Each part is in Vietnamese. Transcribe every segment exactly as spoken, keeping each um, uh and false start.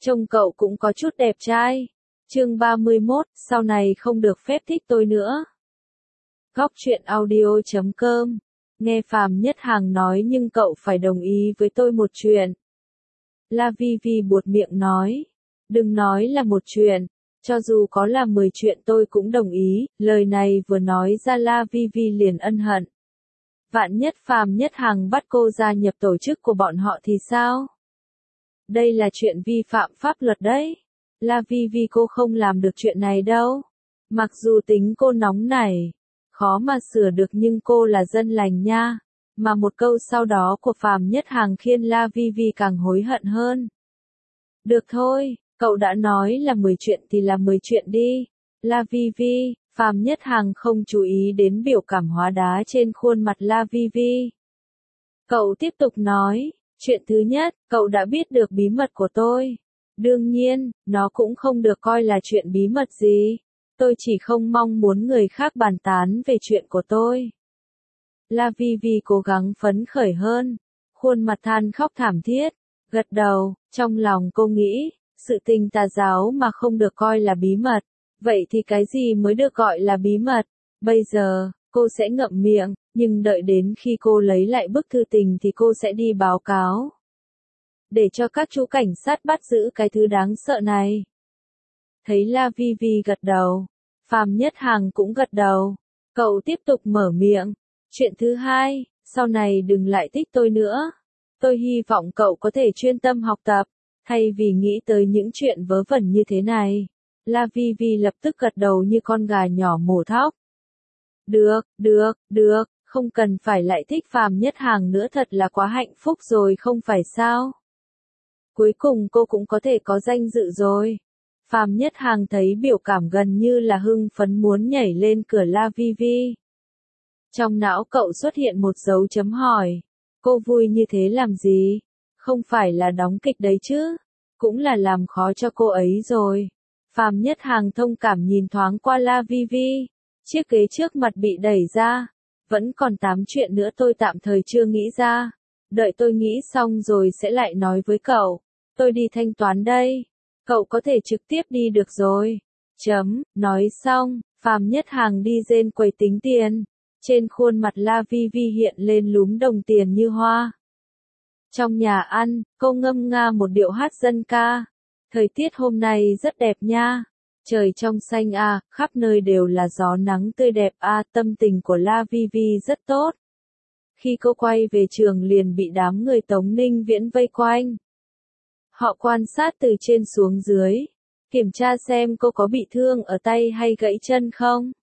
Trông cậu cũng có chút đẹp trai. Chương ba mươi mốt, sau này không được phép thích tôi nữa. Góc truyện audio chấm com. Nghe Phàm Nhất Hàng nói nhưng cậu phải đồng ý với tôi một chuyện. La Vi Vi buột miệng nói. Đừng nói là một chuyện, cho dù có là mười chuyện tôi cũng đồng ý. Lời này vừa nói ra La Vi Vi liền ân hận. Vạn nhất Phàm Nhất Hàng bắt cô gia nhập tổ chức của bọn họ thì sao? Đây là chuyện vi phạm pháp luật đấy. La Vi Vi cô không làm được chuyện này đâu. Mặc dù tính cô nóng nảy, khó mà sửa được nhưng cô là dân lành nha. Mà một câu sau đó của Phàm Nhất Hàng khiến La Vi Vi càng hối hận hơn. Được thôi, cậu đã nói là mười chuyện thì là mười chuyện đi. La Vi Vi, Phàm Nhất Hàng không chú ý đến biểu cảm hóa đá trên khuôn mặt La Vi Vi. Cậu tiếp tục nói. Chuyện thứ nhất, cậu đã biết được bí mật của tôi. Đương nhiên, nó cũng không được coi là chuyện bí mật gì. Tôi chỉ không mong muốn người khác bàn tán về chuyện của tôi. La Vi Vi cố gắng phấn khởi hơn. Khuôn mặt than khóc thảm thiết. Gật đầu, trong lòng cô nghĩ, sự tình tà giáo mà không được coi là bí mật. Vậy thì cái gì mới được gọi là bí mật? Bây giờ, cô sẽ ngậm miệng. Nhưng đợi đến khi cô lấy lại bức thư tình thì cô sẽ đi báo cáo. Để cho các chú cảnh sát bắt giữ cái thứ đáng sợ này. Thấy La Vi Vi gật đầu. Phàm Nhất Hàng cũng gật đầu. Cậu tiếp tục mở miệng. Chuyện thứ hai, sau này đừng lại thích tôi nữa. Tôi hy vọng cậu có thể chuyên tâm học tập, thay vì nghĩ tới những chuyện vớ vẩn như thế này. La Vi Vi lập tức gật đầu như con gà nhỏ mổ thóc. Được, được, được. Không cần phải lại thích Phàm Nhất Hàng nữa, thật là quá hạnh phúc rồi không phải sao? Cuối cùng cô cũng có thể có danh dự rồi. Phàm Nhất Hàng thấy biểu cảm gần như là hưng phấn muốn nhảy lên cửa La Vi Vi. Trong não cậu xuất hiện một dấu chấm hỏi. Cô vui như thế làm gì? Không phải là đóng kịch đấy chứ? Cũng là làm khó cho cô ấy rồi. Phàm Nhất Hàng thông cảm nhìn thoáng qua La Vi Vi. Chiếc ghế trước mặt bị đẩy ra. Vẫn còn tám chuyện nữa tôi tạm thời chưa nghĩ ra. Đợi tôi nghĩ xong rồi sẽ lại nói với cậu. Tôi đi thanh toán đây. Cậu có thể trực tiếp đi được rồi. Chấm, nói xong, Phàm Nhất Hàng đi lên quầy tính tiền. Trên khuôn mặt La Vi Vi hiện lên lúm đồng tiền như hoa. Trong nhà ăn, cô ngâm nga một điệu hát dân ca. Thời tiết hôm nay rất đẹp nha. Trời trong xanh a, à, khắp nơi đều là gió nắng tươi đẹp a, à, tâm tình của La Vi Vi rất tốt. Khi cô quay về trường liền bị đám người Tống Ninh Viễn vây quanh. Họ quan sát từ trên xuống dưới, kiểm tra xem cô có bị thương ở tay hay gãy chân không.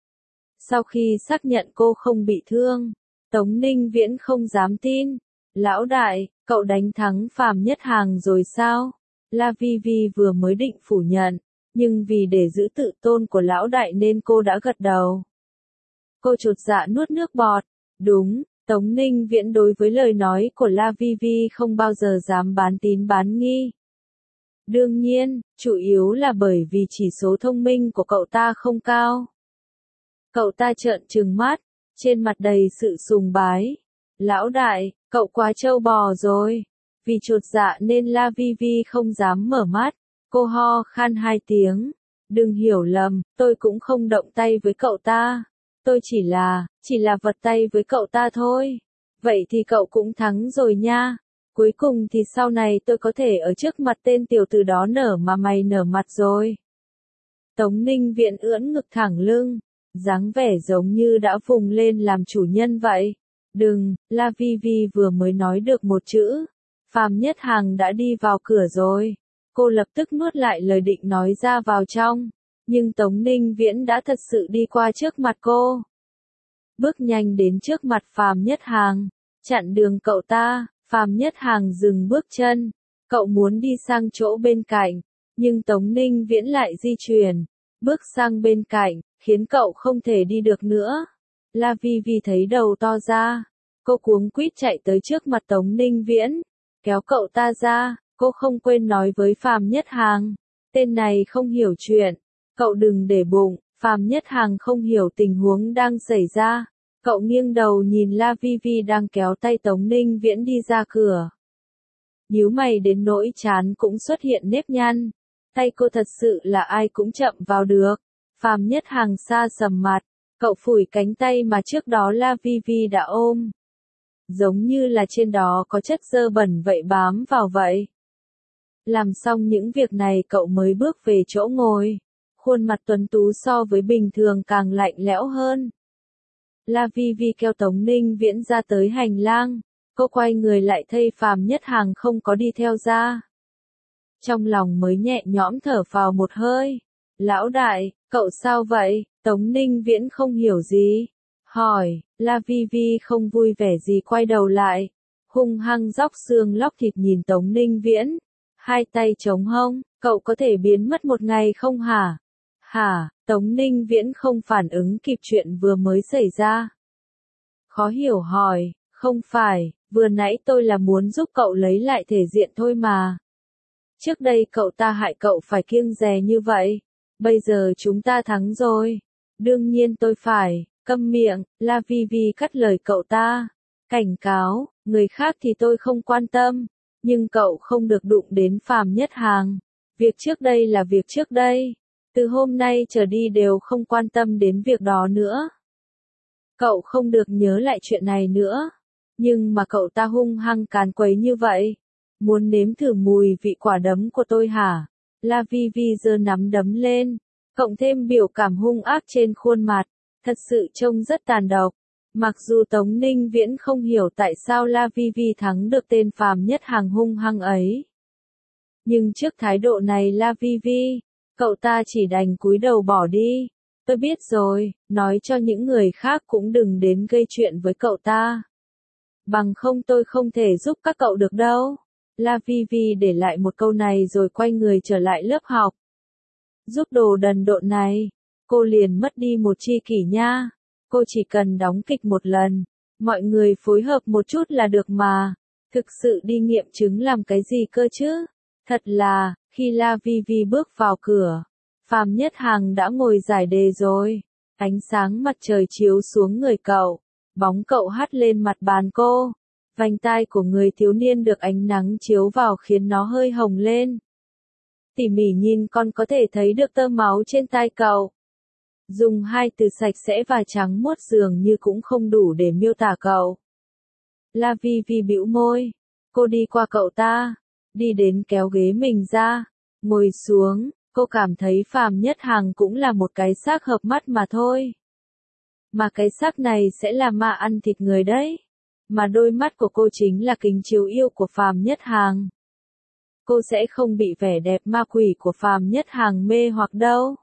Sau khi xác nhận cô không bị thương, Tống Ninh Viễn không dám tin. Lão đại, cậu đánh thắng Phàm Nhất Hàng rồi sao? La Vi Vi vừa mới định phủ nhận. Nhưng vì để giữ tự tôn của lão đại nên cô đã gật đầu. Cô chột dạ nuốt nước bọt. Đúng, Tống Ninh Viễn đối với lời nói của La Vi Vi không bao giờ dám bán tín bán nghi. Đương nhiên, chủ yếu là bởi vì chỉ số thông minh của cậu ta không cao. Cậu ta trợn trừng mắt, trên mặt đầy sự sùng bái. Lão đại, cậu quá trâu bò rồi. Vì chột dạ nên La Vi Vi không dám mở mắt. Cô ho khan hai tiếng. Đừng hiểu lầm, tôi cũng không động tay với cậu ta. Tôi chỉ là, chỉ là vật tay với cậu ta thôi. Vậy thì cậu cũng thắng rồi nha. Cuối cùng thì sau này tôi có thể ở trước mặt tên tiểu tử đó nở mà mày nở mặt rồi. Tống Ninh Viễn ưỡn ngực thẳng lưng, dáng vẻ giống như đã vùng lên làm chủ nhân vậy. Đừng, La Vi Vi vừa mới nói được một chữ. Phàm Nhất Hàng đã đi vào cửa rồi. Cô lập tức nuốt lại lời định nói ra vào trong, nhưng Tống Ninh Viễn đã thật sự đi qua trước mặt cô. Bước nhanh đến trước mặt Phàm Nhất Hàng, chặn đường cậu ta. Phàm Nhất Hàng dừng bước chân, cậu muốn đi sang chỗ bên cạnh, nhưng Tống Ninh Viễn lại di chuyển, bước sang bên cạnh, khiến cậu không thể đi được nữa. La Vi Vi thấy đầu to ra, cô cuống quýt chạy tới trước mặt Tống Ninh Viễn, kéo cậu ta ra. Cô không quên nói với Phàm Nhất Hàng, tên này không hiểu chuyện, cậu đừng để bụng. Phàm Nhất Hàng không hiểu tình huống đang xảy ra, cậu nghiêng đầu nhìn La Vi Vi đang kéo tay Tống Ninh Viễn đi ra cửa. nhíu mày đến nỗi trán cũng xuất hiện nếp nhăn. Tay cô thật sự là ai cũng chậm vào được. Phàm Nhất Hằng xa sầm mặt, cậu phủi cánh tay mà trước đó La Vi Vi đã ôm. Giống như là trên đó có chất dơ bẩn vậy bám vào vậy. Làm xong những việc này cậu mới bước về chỗ ngồi. Khuôn mặt tuấn tú so với bình thường càng lạnh lẽo hơn. La Vi Vi kéo Tống Ninh Viễn ra tới hành lang. Cô quay người lại thấy Phàm Nhất Hằng không có đi theo ra. Trong lòng mới nhẹ nhõm thở phào một hơi. Lão đại, cậu sao vậy? Tống Ninh Viễn không hiểu gì. Hỏi, La Vi Vi không vui vẻ gì quay đầu lại. Hung hăng róc xương lóc thịt nhìn Tống Ninh Viễn. Hai tay chống hông, cậu có thể biến mất một ngày không hả? Hả? Tống Ninh Viễn không phản ứng kịp chuyện vừa mới xảy ra. Khó hiểu hỏi, không phải, vừa nãy tôi là muốn giúp cậu lấy lại thể diện thôi mà. Trước đây cậu ta hại cậu phải kiêng dè như vậy. Bây giờ chúng ta thắng rồi. Đương nhiên tôi phải, câm miệng, La Vi Vi cắt lời cậu ta. Cảnh cáo, người khác thì tôi không quan tâm. Nhưng cậu không được đụng đến Phàm Nhất Hằng. Việc trước đây là việc trước đây. Từ hôm nay trở đi đều không quan tâm đến việc đó nữa. Cậu không được nhớ lại chuyện này nữa. Nhưng mà cậu ta hung hăng càn quấy như vậy. Muốn nếm thử mùi vị quả đấm của tôi hả? La Vi Vi giơ nắm đấm lên. Cộng thêm biểu cảm hung ác trên khuôn mặt. Thật sự trông rất tàn độc. Mặc dù Tống Ninh Viễn không hiểu tại sao La Vi Vi thắng được tên Phàm Nhất Hằng hung hăng ấy. Nhưng trước thái độ này La Vi Vi, cậu ta chỉ đành cúi đầu bỏ đi. Tôi biết rồi, nói cho những người khác cũng đừng đến gây chuyện với cậu ta. Bằng không tôi không thể giúp các cậu được đâu. La Vi Vi để lại một câu này rồi quay người trở lại lớp học. Giúp đồ đần độn này, cô liền mất đi một tri kỷ nha. Cô chỉ cần đóng kịch một lần, mọi người phối hợp một chút là được mà. Thực sự đi nghiệm chứng làm cái gì cơ chứ? Thật là, khi La Vi Vi bước vào cửa, Phàm Nhất Hằng đã ngồi giải đề rồi. Ánh sáng mặt trời chiếu xuống người cậu, bóng cậu hắt lên mặt bàn cô. Vành tai của người thiếu niên được ánh nắng chiếu vào khiến nó hơi hồng lên. Tỉ mỉ nhìn còn có thể thấy được tơ máu trên tai cậu. Dùng hai từ sạch sẽ và trắng muốt dường như cũng không đủ để miêu tả cậu. La Vi Vi bĩu môi. Cô đi qua cậu ta, đi đến kéo ghế mình ra, ngồi xuống. Cô cảm thấy Phàm Nhất Hằng cũng là một cái xác hợp mắt mà thôi. Mà cái xác này sẽ là ma ăn thịt người đấy. Mà đôi mắt của cô chính là kính chiếu yêu của Phàm Nhất Hằng. Cô sẽ không bị vẻ đẹp ma quỷ của Phàm Nhất Hằng mê hoặc đâu.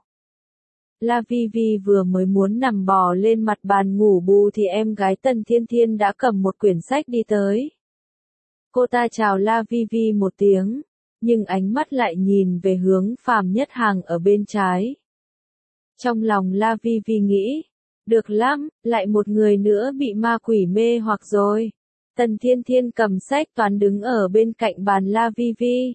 La Vi Vi vừa mới muốn nằm bò lên mặt bàn ngủ bù thì em gái Tần Thiên Thiên đã cầm một quyển sách đi tới. Cô ta chào La Vi Vi một tiếng, nhưng ánh mắt lại nhìn về hướng Phàm Nhất Hằng ở bên trái. Trong lòng La Vi Vi nghĩ, được lắm, lại một người nữa bị ma quỷ mê hoặc rồi. Tần Thiên Thiên cầm sách toán đứng ở bên cạnh bàn La Vi Vi.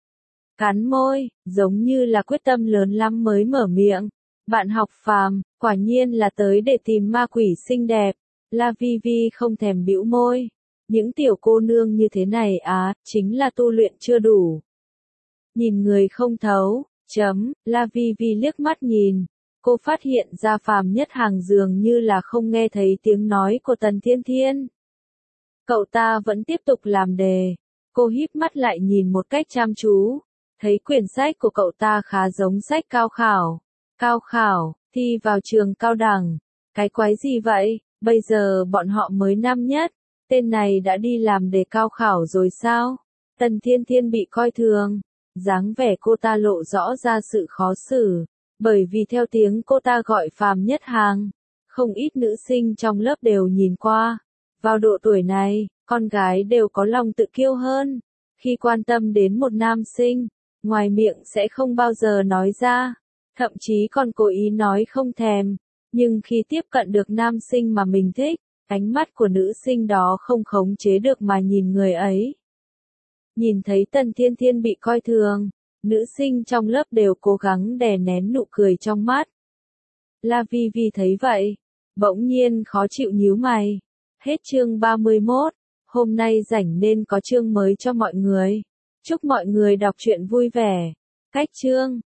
Cắn môi, giống như là quyết tâm lớn lắm mới mở miệng. Bạn học Phàm, quả nhiên là tới để tìm ma quỷ xinh đẹp. La Vi Vi không thèm bĩu môi. Những tiểu cô nương như thế này á, chính là tu luyện chưa đủ. Nhìn người không thấu, chấm, La Vi Vi liếc mắt nhìn. Cô phát hiện ra Phàm Nhất Hằng dường như là không nghe thấy tiếng nói của Tần Thiên Thiên. Cậu ta vẫn tiếp tục làm đề. Cô híp mắt lại nhìn một cách chăm chú. Thấy quyển sách của cậu ta khá giống sách cao khảo. Cao khảo, thi vào trường cao đẳng. Cái quái gì vậy, bây giờ bọn họ mới năm nhất. Tên này đã đi làm đề cao khảo rồi sao? Tần Thiên Thiên bị coi thường. Dáng vẻ cô ta lộ rõ ra sự khó xử. Bởi vì theo tiếng cô ta gọi Phàm Nhất Hằng, không ít nữ sinh trong lớp đều nhìn qua. Vào độ tuổi này, con gái đều có lòng tự kiêu hơn. Khi quan tâm đến một nam sinh, ngoài miệng sẽ không bao giờ nói ra. Thậm chí còn cố ý nói không thèm. Nhưng khi tiếp cận được nam sinh mà mình thích, ánh mắt của nữ sinh đó không khống chế được mà nhìn người ấy. Nhìn thấy Tần Thiên Thiên bị coi thường, nữ sinh trong lớp đều cố gắng đè nén nụ cười trong mắt. La Vi Vi thấy vậy, bỗng nhiên khó chịu nhíu mày. Hết chương ba mươi mốt. Hôm nay rảnh nên có chương mới cho mọi người. Chúc mọi người đọc truyện vui vẻ. Cách chương